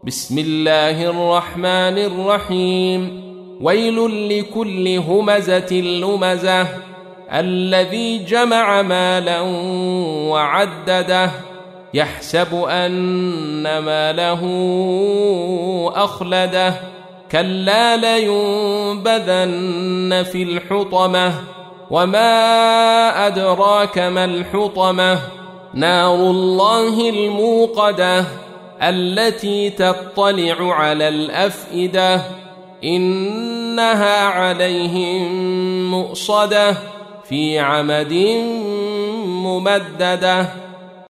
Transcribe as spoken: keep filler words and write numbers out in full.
بسم الله الرحمن الرحيم ويل لكل همزة لمزة الذي جمع مالا وعدده يحسب أن ماله أخلده كلا لينبذن في الحطمة وما أدراك ما الحطمة نار الله الموقدة التي تطلع على الأفئدة إنها عليهم مؤصدة في عمد ممددة.